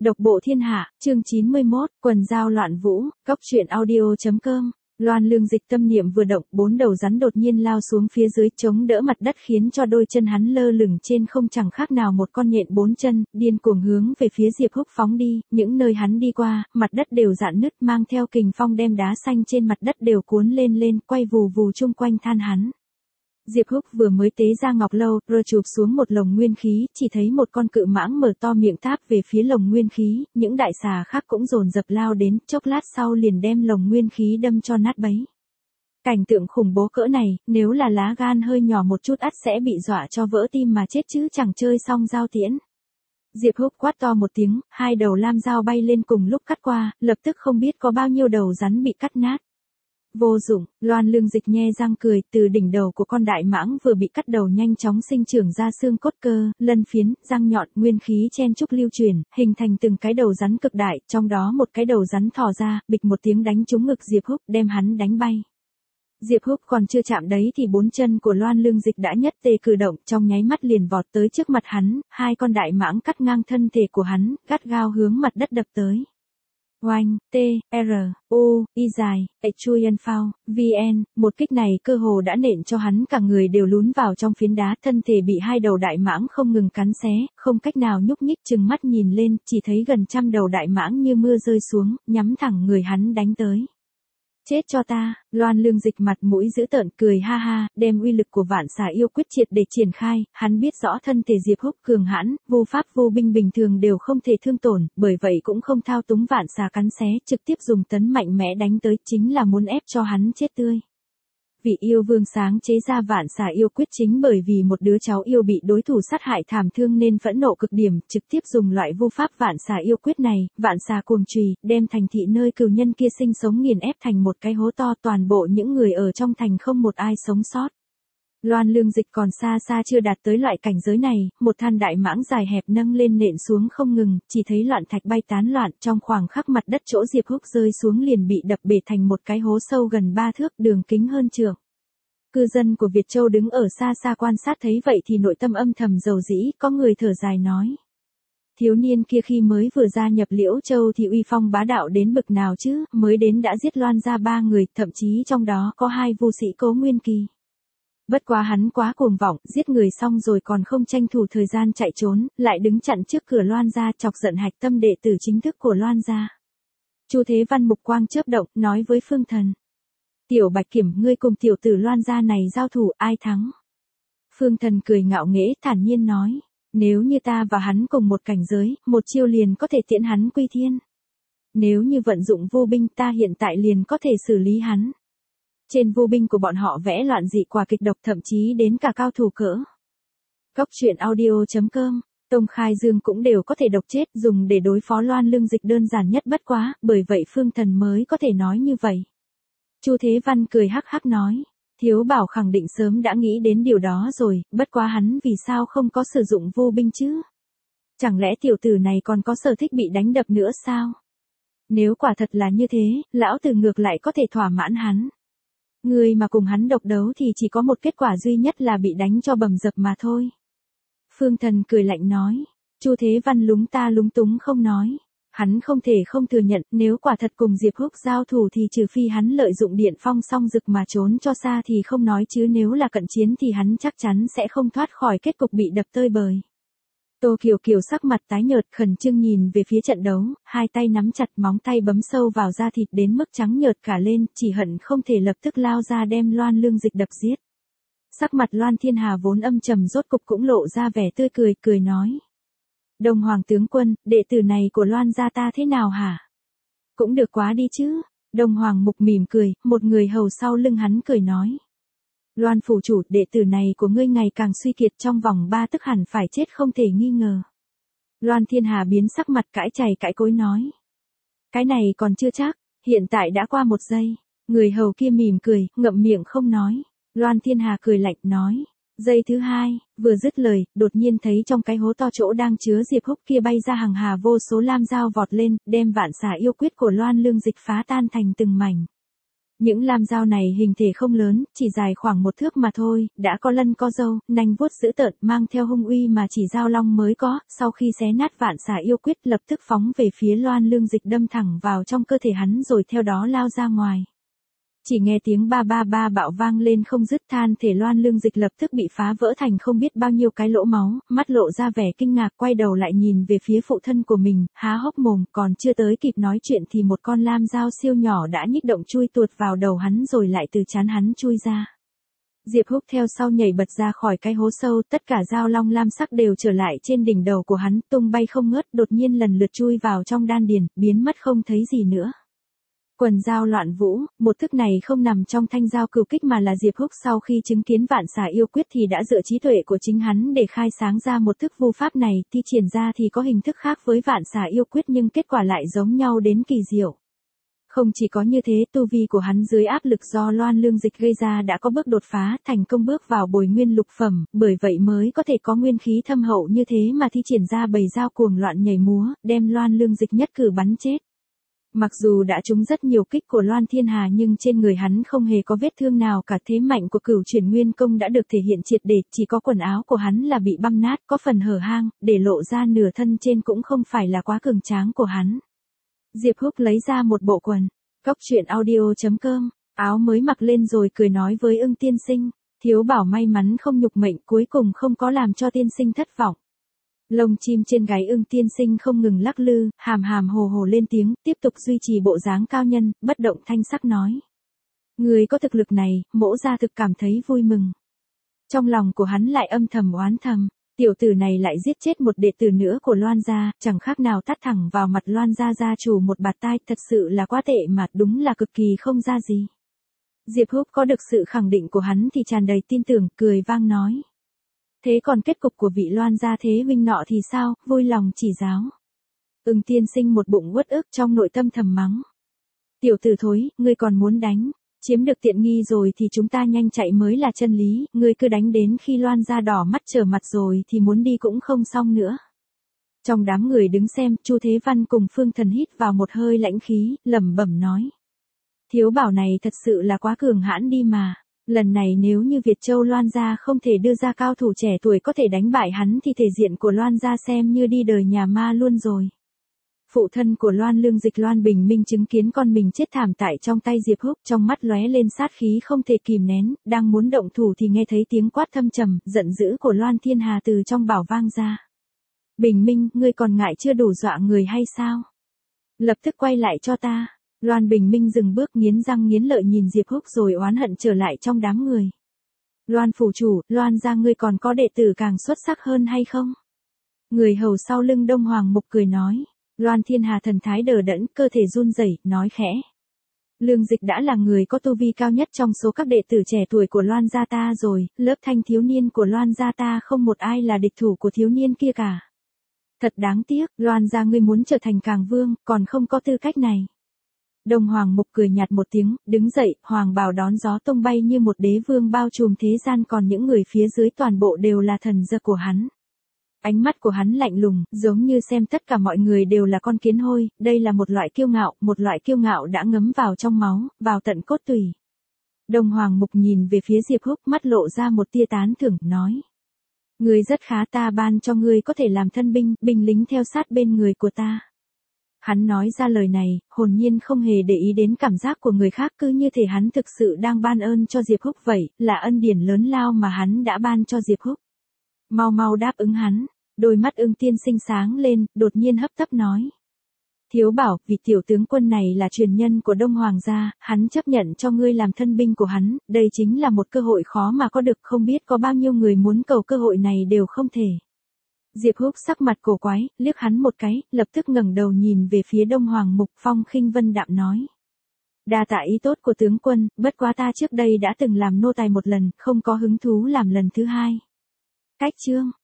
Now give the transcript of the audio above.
Độc bộ thiên hạ, chương 91, quần dao loạn vũ, cóc truyện audio.com. Loan Lương Dịch tâm niệm vừa động, 4 đầu rắn đột nhiên lao xuống phía dưới chống đỡ mặt đất khiến cho đôi chân hắn lơ lửng trên không chẳng khác nào một con nhện 4 chân, điên cuồng hướng về phía Diệp Húc phóng đi, những nơi hắn đi qua, mặt đất đều rạn nứt mang theo kình phong đem đá xanh trên mặt đất đều cuốn lên, quay vù vù chung quanh than hắn. Diệp Húc vừa mới tế ra ngọc lâu, rồi chụp xuống một lồng nguyên khí, chỉ thấy một con cự mãng mở to miệng tháp về phía lồng nguyên khí, những đại xà khác cũng dồn dập lao đến, chốc lát sau liền đem lồng nguyên khí đâm cho nát bấy. Cảnh tượng khủng bố cỡ này, nếu là lá gan hơi nhỏ một chút ắt sẽ bị dọa cho vỡ tim mà chết chứ chẳng chơi xong dao tiễn. Diệp Húc quát to một tiếng, 2 đầu lam dao bay lên cùng lúc cắt qua, lập tức không biết có bao nhiêu đầu rắn bị cắt nát. Vô dụng, Loan Lương Dịch nhe răng cười, từ đỉnh đầu của con đại mãng vừa bị cắt đầu nhanh chóng sinh trưởng ra xương cốt cơ, lân phiến, răng nhọn, nguyên khí chen chúc lưu truyền, hình thành từng cái đầu rắn cực đại, trong đó một cái đầu rắn thò ra, bịch một tiếng đánh trúng ngực Diệp Húc, đem hắn đánh bay. Diệp Húc còn chưa chạm đấy thì 4 chân của Loan Lương Dịch đã nhất tề cử động, trong nháy mắt liền vọt tới trước mặt hắn, 2 con đại mãng cắt ngang thân thể của hắn, gắt gao hướng mặt đất đập tới. Oanh, T, R, U, Y dài, Chuyen Phao, VN, một kích này cơ hồ đã nện cho hắn cả người đều lún vào trong phiến đá, thân thể bị 2 đầu đại mãng không ngừng cắn xé, không cách nào nhúc nhích, chừng mắt nhìn lên, chỉ thấy gần trăm đầu đại mãng như mưa rơi xuống, nhắm thẳng người hắn đánh tới. Chết cho ta, Loan Lương Dịch mặt mũi dữ tợn cười ha ha, đem uy lực của vạn xà yêu quyết triệt để triển khai, hắn biết rõ thân thể Diệp Húc cường hãn, vô pháp vô binh bình thường đều không thể thương tổn, bởi vậy cũng không thao túng vạn xà cắn xé, trực tiếp dùng tấn mạnh mẽ đánh tới, chính là muốn ép cho hắn chết tươi. Vị yêu vương sáng chế ra vạn xà yêu quyết chính bởi vì một đứa cháu yêu bị đối thủ sát hại thảm thương nên phẫn nộ cực điểm, trực tiếp dùng loại vô pháp vạn xà yêu quyết này, vạn xà cuồng chùy, đem thành thị nơi cừu nhân kia sinh sống nghiền ép thành một cái hố to, toàn bộ những người ở trong thành không một ai sống sót. Loan Lương Dịch còn xa xa chưa đạt tới loại cảnh giới này, một than đại mãng dài hẹp nâng lên nện xuống không ngừng, chỉ thấy loạn thạch bay tán loạn, trong khoảng khắc mặt đất chỗ Diệp Húc rơi xuống liền bị đập bể thành một cái hố sâu gần 3 thước, đường kính hơn trượng. Cư dân của Việt Châu đứng ở xa xa quan sát thấy vậy thì nội tâm âm thầm dầu dĩ, có người thở dài nói. Thiếu niên kia khi mới vừa gia nhập Liễu Châu thì uy phong bá đạo đến bực nào chứ, mới đến đã giết Loan ra 3 người, thậm chí trong đó có 2 vu sĩ Cố Nguyên Kỳ. Bất quá hắn quá cuồng vọng, giết người xong rồi còn không tranh thủ thời gian chạy trốn, lại đứng chặn trước cửa Loan gia, chọc giận hạch tâm đệ tử chính thức của Loan gia. Chu Thế Văn mục quang chớp động, nói với Phương Thần. Tiểu Bạch Kiểm, ngươi cùng tiểu tử Loan gia này giao thủ, ai thắng? Phương Thần cười ngạo nghễ, thản nhiên nói. Nếu như ta và hắn cùng một cảnh giới, một chiêu liền có thể tiễn hắn quy thiên. Nếu như vận dụng vô binh ta hiện tại liền có thể xử lý hắn. Trên vô binh của bọn họ vẽ loạn dị quả kịch độc, thậm chí đến cả cao thủ cỡ. Cóc truyện audio.com, Tông Khai Dương cũng đều có thể độc chết, dùng để đối phó Loan Lương Dịch đơn giản nhất bất quá, bởi vậy Phương Thần mới có thể nói như vậy. Chu Thế Văn cười hắc hắc nói, Thiếu Bảo khẳng định sớm đã nghĩ đến điều đó rồi, bất quá hắn vì sao không có sử dụng vô binh chứ? Chẳng lẽ tiểu tử này còn có sở thích bị đánh đập nữa sao? Nếu quả thật là như thế, lão tử ngược lại có thể thỏa mãn hắn. Người mà cùng hắn độc đấu thì chỉ có một kết quả duy nhất là bị đánh cho bầm dập mà thôi. Phương Thần cười lạnh nói. Chu Thế Văn lúng ta lúng túng không nói. Hắn không thể không thừa nhận, nếu quả thật cùng Diệp Húc giao thủ thì trừ phi hắn lợi dụng điện phong song dực mà trốn cho xa thì không nói, chứ nếu là cận chiến thì hắn chắc chắn sẽ không thoát khỏi kết cục bị đập tơi bời. Tô Kiều Kiều sắc mặt tái nhợt, khẩn trương nhìn về phía trận đấu, 2 tay nắm chặt, móng tay bấm sâu vào da thịt đến mức trắng nhợt cả lên, chỉ hận không thể lập tức lao ra đem Loan Lương Dịch đập giết. Sắc mặt Loan Thiên Hà vốn âm trầm rốt cục cũng lộ ra vẻ tươi cười, cười nói. Đông Hoàng tướng quân, đệ tử này của Loan gia ta thế nào hả? Cũng được quá đi chứ. Đông Hoàng Mục mỉm cười, một người hầu sau lưng hắn cười nói. Loan phủ chủ, đệ tử này của ngươi ngày càng suy kiệt, trong vòng 3 tức hẳn phải chết không thể nghi ngờ. Loan Thiên Hà biến sắc mặt, cãi chày cãi cối nói. Cái này còn chưa chắc, hiện tại đã qua 1 giây. Người hầu kia mỉm cười, ngậm miệng không nói. Loan Thiên Hà cười lạnh nói. Giây thứ 2, vừa dứt lời, đột nhiên thấy trong cái hố to chỗ đang chứa Diệp Húc kia bay ra hàng hà vô số lam dao vọt lên, đem vạn xà yêu quyết của Loan Lương Dịch phá tan thành từng mảnh. Những lam dao này hình thể không lớn, chỉ dài khoảng 1 thước mà thôi, đã có lân có râu, nanh vuốt dữ tợn, mang theo hung uy mà chỉ dao long mới có, sau khi xé nát vạn xà yêu quyết lập tức phóng về phía Loan Lương Dịch đâm thẳng vào trong cơ thể hắn rồi theo đó lao ra ngoài. Chỉ nghe tiếng ba ba ba bạo vang lên không dứt, than thể Loan Lương Dịch lập tức bị phá vỡ thành không biết bao nhiêu cái lỗ máu, mắt lộ ra vẻ kinh ngạc quay đầu lại nhìn về phía phụ thân của mình, há hốc mồm, còn chưa tới kịp nói chuyện thì một con lam dao siêu nhỏ đã nhích động chui tuột vào đầu hắn rồi lại từ trán hắn chui ra. Diệp Húc theo sau nhảy bật ra khỏi cái hố sâu, tất cả dao long lam sắc đều trở lại trên đỉnh đầu của hắn, tung bay không ngớt, đột nhiên lần lượt chui vào trong đan điền, biến mất không thấy gì nữa. Quần dao loạn vũ, một thức này không nằm trong thanh dao cửu kích mà là Diệp Húc sau khi chứng kiến vạn xà yêu quyết thì đã dựa trí tuệ của chính hắn để khai sáng ra một thức vu pháp này, thi triển ra thì có hình thức khác với vạn xà yêu quyết nhưng kết quả lại giống nhau đến kỳ diệu. Không chỉ có như thế, tu vi của hắn dưới áp lực do Loan Lương Dịch gây ra đã có bước đột phá, thành công bước vào bồi nguyên lục phẩm, bởi vậy mới có thể có nguyên khí thâm hậu như thế mà thi triển ra bầy dao cuồng loạn nhảy múa, đem Loan Lương Dịch nhất cử bắn chết. Mặc dù đã trúng rất nhiều kích của Loan Thiên Hà nhưng trên người hắn không hề có vết thương nào cả, thế mạnh của Cửu Chuyển Nguyên Công đã được thể hiện triệt để, chỉ có quần áo của hắn là bị băm nát, có phần hở hang, để lộ ra nửa thân trên cũng không phải là quá cường tráng của hắn. Diệp Húc lấy ra một bộ quần, coctruyện.audio.com, áo mới mặc lên rồi cười nói với Ưng tiên sinh, thiếu bảo may mắn không nhục mệnh, cuối cùng không có làm cho tiên sinh thất vọng. Lông chim trên gáy Ưng tiên sinh không ngừng lắc lư, hàm hàm hồ hồ lên tiếng, tiếp tục duy trì bộ dáng cao nhân, bất động thanh sắc nói. Người có thực lực này, mỗ gia thực cảm thấy vui mừng. Trong lòng của hắn lại âm thầm oán thầm, tiểu tử này lại giết chết một đệ tử nữa của Loan gia, chẳng khác nào tát thẳng vào mặt Loan gia gia chủ một bạt tai, thật sự là quá tệ mà, đúng là cực kỳ không ra gì. Diệp Húc có được sự khẳng định của hắn thì tràn đầy tin tưởng, cười vang nói. Thế còn kết cục của vị Loan gia thế huynh nọ thì sao, vui lòng chỉ giáo. Ưng tiên sinh một bụng uất ức trong nội tâm thầm mắng. Tiểu tử thối, ngươi còn muốn đánh, chiếm được tiện nghi rồi thì chúng ta nhanh chạy mới là chân lý, ngươi cứ đánh đến khi Loan gia đỏ mắt trở mặt rồi thì muốn đi cũng không xong nữa. Trong đám người đứng xem, Chu Thế Văn cùng Phương Thần hít vào một hơi lãnh khí, lẩm bẩm nói. Thiếu bảo này thật sự là quá cường hãn đi mà. Lần này nếu như Việt Châu Loan gia không thể đưa ra cao thủ trẻ tuổi có thể đánh bại hắn thì thể diện của Loan gia xem như đi đời nhà ma luôn rồi. Phụ thân của Loan Lương Dịch Loan Bình Minh chứng kiến con mình chết thảm tại trong tay Diệp Húc, trong mắt lóe lên sát khí không thể kìm nén, đang muốn động thủ thì nghe thấy tiếng quát thâm trầm, giận dữ của Loan Thiên Hà từ trong bảo vang ra. Bình Minh, ngươi còn ngại chưa đủ dọa người hay sao? Lập tức quay lại cho ta. Loan Bình Minh dừng bước nghiến răng nghiến lợi nhìn Diệp Húc rồi oán hận trở lại trong đám người. Loan phủ chủ, Loan gia ngươi còn có đệ tử càng xuất sắc hơn hay không? Người hầu sau lưng Đông Hoàng Mục cười nói. Loan Thiên Hà thần thái đờ đẫn, cơ thể run rẩy, nói khẽ. Lương Dịch đã là người có tu vi cao nhất trong số các đệ tử trẻ tuổi của Loan gia ta rồi, lớp thanh thiếu niên của Loan gia ta không một ai là địch thủ của thiếu niên kia cả. Thật đáng tiếc, Loan gia ngươi muốn trở thành Càng Vương, còn không có tư cách này. Đông Hoàng Mục cười nhạt một tiếng, đứng dậy, hoàng bào đón gió tung bay như một đế vương bao trùm thế gian, còn những người phía dưới toàn bộ đều là thần gia của hắn. Ánh mắt của hắn lạnh lùng, giống như xem tất cả mọi người đều là con kiến hôi, đây là một loại kiêu ngạo đã ngấm vào trong máu, vào tận cốt tủy. Đông Hoàng Mục nhìn về phía Diệp Húc, mắt lộ ra một tia tán thưởng, nói. Ngươi rất khá, ta ban cho ngươi có thể làm thân binh, binh lính theo sát bên người của ta. Hắn nói ra lời này, hồn nhiên không hề để ý đến cảm giác của người khác, cứ như thể hắn thực sự đang ban ơn cho Diệp Húc vậy, là ân điển lớn lao mà hắn đã ban cho Diệp Húc. Mau mau đáp ứng hắn, đôi mắt Ưng tiên sinh sáng lên, đột nhiên hấp tấp nói. Thiếu bảo, vì tiểu tướng quân này là truyền nhân của Đông Hoàng gia, hắn chấp nhận cho ngươi làm thân binh của hắn, đây chính là một cơ hội khó mà có được, không biết có bao nhiêu người muốn cầu cơ hội này đều không thể. Diệp Húc sắc mặt cổ quái, liếc hắn một cái, lập tức ngẩng đầu nhìn về phía Đông Hoàng Mục, phong khinh vân đạm nói. Đa tạ ý tốt của tướng quân, bất quá ta trước đây đã từng làm nô tài một lần, không có hứng thú làm lần thứ hai. Cách chương.